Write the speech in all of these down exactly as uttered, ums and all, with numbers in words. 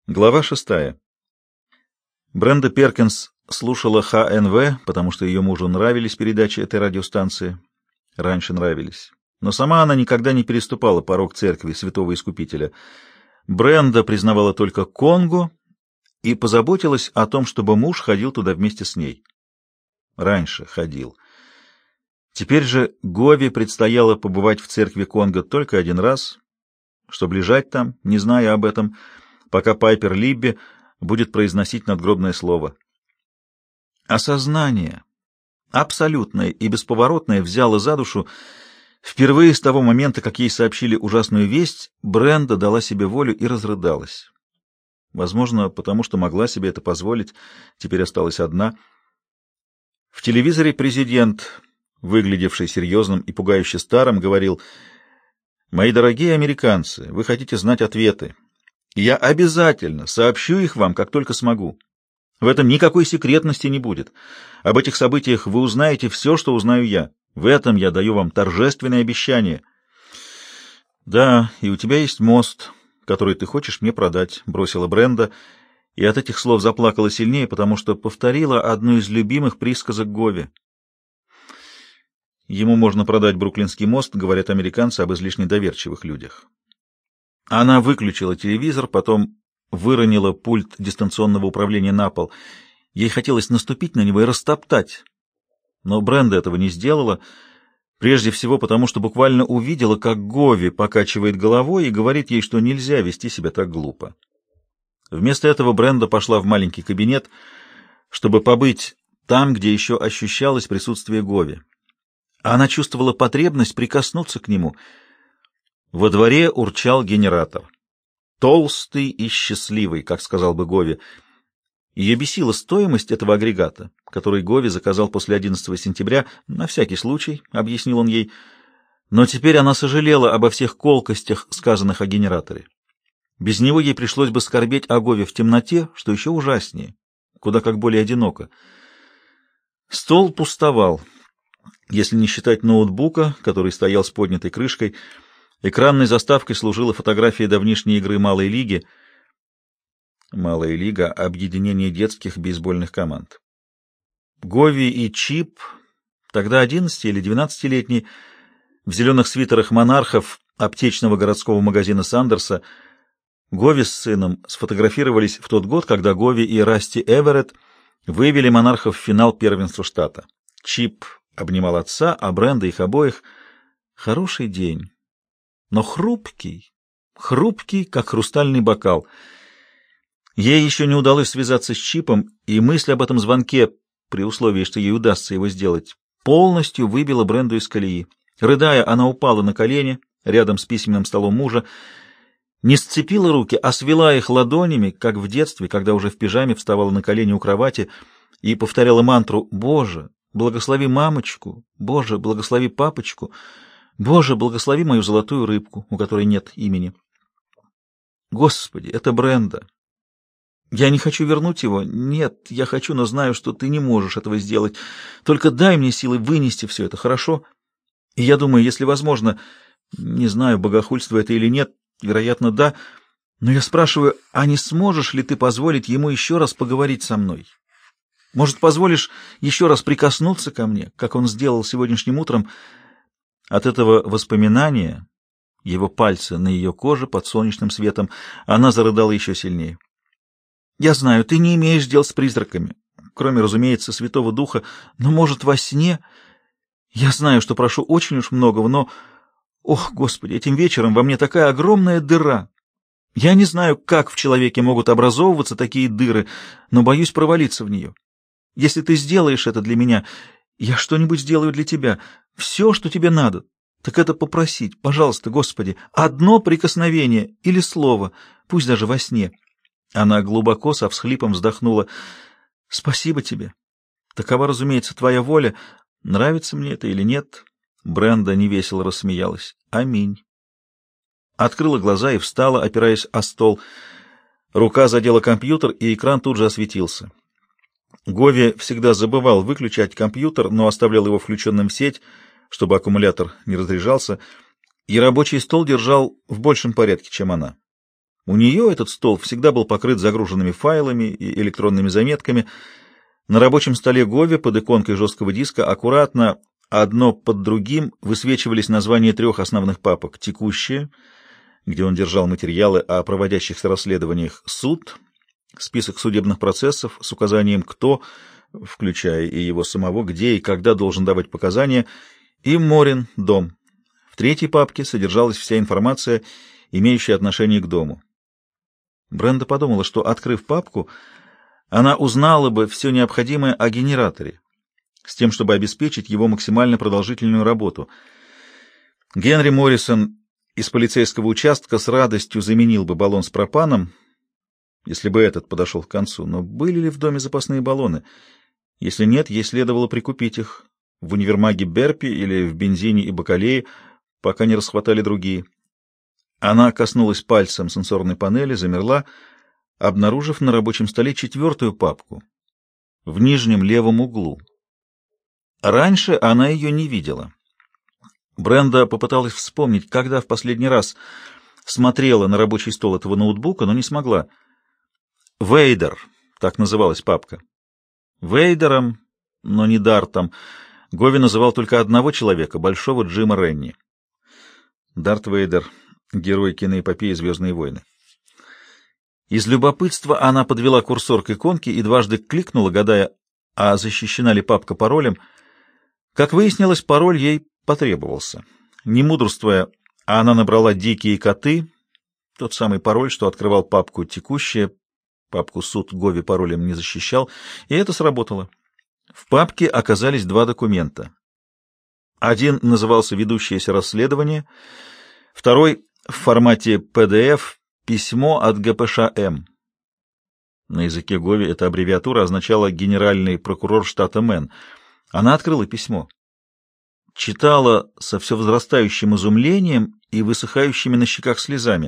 Глава шестая. Бренда Перкинс слушала Ха Эн В, потому что ее мужу нравились передачи этой радиостанции. Раньше нравились. Но сама она никогда не переступала порог церкви Святого Искупителя. Бренда признавала только Конго и позаботилась о том, чтобы муж ходил туда вместе с ней. Раньше ходил. Теперь же Гове предстояло побывать в церкви Конго только один раз, чтобы лежать там, не зная об этом, пока Пайпер Либби будет произносить надгробное слово. Осознание, абсолютное и бесповоротное, взяло за душу. Впервые с того момента, как ей сообщили ужасную весть, Бренда дала себе волю и разрыдалась. Возможно, потому что могла себе это позволить, теперь осталась одна. В телевизоре президент, выглядевший серьезным и пугающе старым, говорил: «Мои дорогие американцы, вы хотите знать ответы. Я обязательно сообщу их вам, как только смогу. В этом никакой секретности не будет. Об этих событиях вы узнаете все, что узнаю я. В этом я даю вам торжественное обещание». «Да, и у тебя есть мост, который ты хочешь мне продать», — бросила Бренда, и от этих слов заплакала сильнее, потому что повторила одну из любимых присказок Гове. Ему можно продать Бруклинский мост, говорят американцы об излишне доверчивых людях. Она выключила телевизор, потом выронила пульт дистанционного управления на пол. Ей хотелось наступить на него и растоптать. Но Бренда этого не сделала, прежде всего потому, что буквально увидела, как Гови покачивает головой и говорит ей, что нельзя вести себя так глупо. Вместо этого Бренда пошла в маленький кабинет, чтобы побыть там, где еще ощущалось присутствие Гови. Она чувствовала потребность прикоснуться к нему. Во дворе урчал генератор. Толстый и счастливый, как сказал бы Гови. Ее бесила стоимость этого агрегата, который Гови заказал после одиннадцатого сентября, на всякий случай, объяснил он ей. Но теперь она сожалела обо всех колкостях, сказанных о генераторе. Без него ей пришлось бы скорбеть о Гове в темноте, что еще ужаснее, куда как более одиноко. Стол пустовал, если не считать ноутбука, который стоял с поднятой крышкой. Экранной заставкой служила фотография давнишней игры Малой лиги. Малая лига — объединение детских бейсбольных команд. Гови и Чип, тогда одиннадцати- или двенадцатилетний, в зеленых свитерах монархов аптечного городского магазина Сандерса. Гови с сыном сфотографировались в тот год, когда Гови и Расти Эверетт вывели монархов в финал первенства штата. Чип обнимал отца, а Бренда их обоих. Хороший день. Но хрупкий, хрупкий, как хрустальный бокал. Ей еще не удалось связаться с Чипом, и мысль об этом звонке, при условии, что ей удастся его сделать, полностью выбила Бренду из колеи. Рыдая, она упала на колени рядом с письменным столом мужа, не сцепила руки, а свела их ладонями, как в детстве, когда уже в пижаме вставала на колени у кровати и повторяла мантру: «Боже, благослови мамочку! Боже, благослови папочку! Боже, благослови мою золотую рыбку, у которой нет имени». Господи, это Бренда. Я не хочу вернуть его. Нет, я хочу, но знаю, что ты не можешь этого сделать. Только дай мне силы вынести все это, хорошо? И я думаю, если возможно, не знаю, богохульство это или нет, вероятно, да, но я спрашиваю, а не сможешь ли ты позволить ему еще раз поговорить со мной? Может, позволишь еще раз прикоснуться ко мне, как он сделал сегодняшним утром? От этого воспоминания, его пальцы на ее коже под солнечным светом, она зарыдала еще сильнее. «Я знаю, ты не имеешь дел с призраками, кроме, разумеется, Святого Духа, но, может, во сне? Я знаю, что прошу очень уж многого, но... Ох, Господи, этим вечером во мне такая огромная дыра. Я не знаю, как в человеке могут образовываться такие дыры, но боюсь провалиться в нее. Если ты сделаешь это для меня, я что-нибудь сделаю для тебя. Все, что тебе надо, так это попросить, пожалуйста, Господи, одно прикосновение или слово, пусть даже во сне». Она глубоко со всхлипом вздохнула. «Спасибо тебе. Такова, разумеется, твоя воля. Нравится мне это или нет?» Бренда невесело рассмеялась. «Аминь». Открыла глаза и встала, опираясь о стол. Рука задела компьютер, и экран тут же осветился. Гови всегда забывал выключать компьютер, но оставлял его включенным в сеть, чтобы аккумулятор не разряжался, и рабочий стол держал в большем порядке, чем она. У нее этот стол всегда был покрыт загруженными файлами и электронными заметками. На рабочем столе Гови под иконкой жесткого диска аккуратно, одно под другим, высвечивались названия трех основных папок. «Текущие», где он держал материалы о проводящихся расследованиях, «Суд», список судебных процессов с указанием «кто», включая и его самого, где и когда должен давать показания, и «Морин», «Дом». В третьей папке содержалась вся информация, имеющая отношение к дому. Бренда подумала, что, открыв папку, она узнала бы все необходимое о генераторе, с тем, чтобы обеспечить его максимально продолжительную работу. Генри Моррисон из полицейского участка с радостью заменил бы баллон с пропаном, если бы этот подошел к концу. Но были ли в доме запасные баллоны? Если нет, ей следовало прикупить их в универмаге Берпи или в бензине и бакалее, пока не расхватали другие. Она коснулась пальцем сенсорной панели, замерла, обнаружив на рабочем столе четвертую папку в нижнем левом углу. Раньше она ее не видела. Бренда попыталась вспомнить, когда в последний раз смотрела на рабочий стол этого ноутбука, но не смогла. «Вейдер», так называлась папка. Вейдером, но не Дартом, Гови называл только одного человека, большого Джима Ренни. Дарт Вейдер, герой киноэпопеи «Звездные войны». Из любопытства она подвела курсор к иконке и дважды кликнула, гадая, а защищена ли папка паролем. Как выяснилось, пароль ей потребовался. Не мудрствуя, она набрала «Дикие коты», тот самый пароль, что открывал папку «Текущая». Папку «Суд» Гови паролем не защищал, и это сработало. В папке оказались два документа. Один назывался «Ведущееся расследование», второй в формате пи ди эф «Письмо от гэ пэ ша эм». На языке Гови эта аббревиатура означала «Генеральный прокурор штата Мэн». Она открыла письмо. Читала со все возрастающим изумлением и высыхающими на щеках слезами.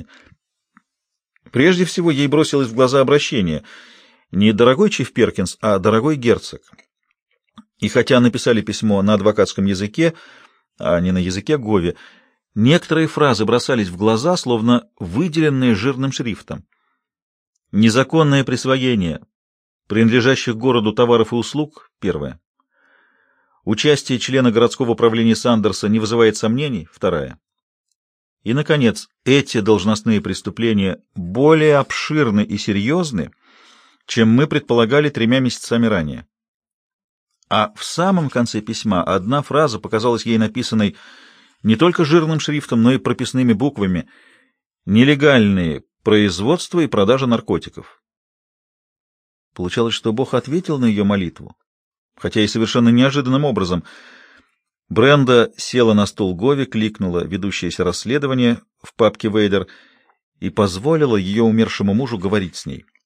Прежде всего ей бросилось в глаза обращение. Не «дорогой Чиф Перкинс», а «дорогой герцог». И хотя написали письмо на адвокатском языке, а не на языке Гови, некоторые фразы бросались в глаза, словно выделенные жирным шрифтом. Незаконное присвоение принадлежащих городу товаров и услуг — первое. Участие члена городского управления Сандерса не вызывает сомнений — вторая. И, наконец, эти должностные преступления более обширны и серьезны, чем мы предполагали тремя месяцами ранее. А в самом конце письма одна фраза показалась ей написанной не только жирным шрифтом, но и прописными буквами: «Нелегальные производство и продажа наркотиков». Получалось, что Бог ответил на ее молитву, хотя и совершенно неожиданным образом. Бренда села на стул Гови, кликнула «Ведущееся расследование» в папке «Вейдер» и позволила ее умершему мужу говорить с ней.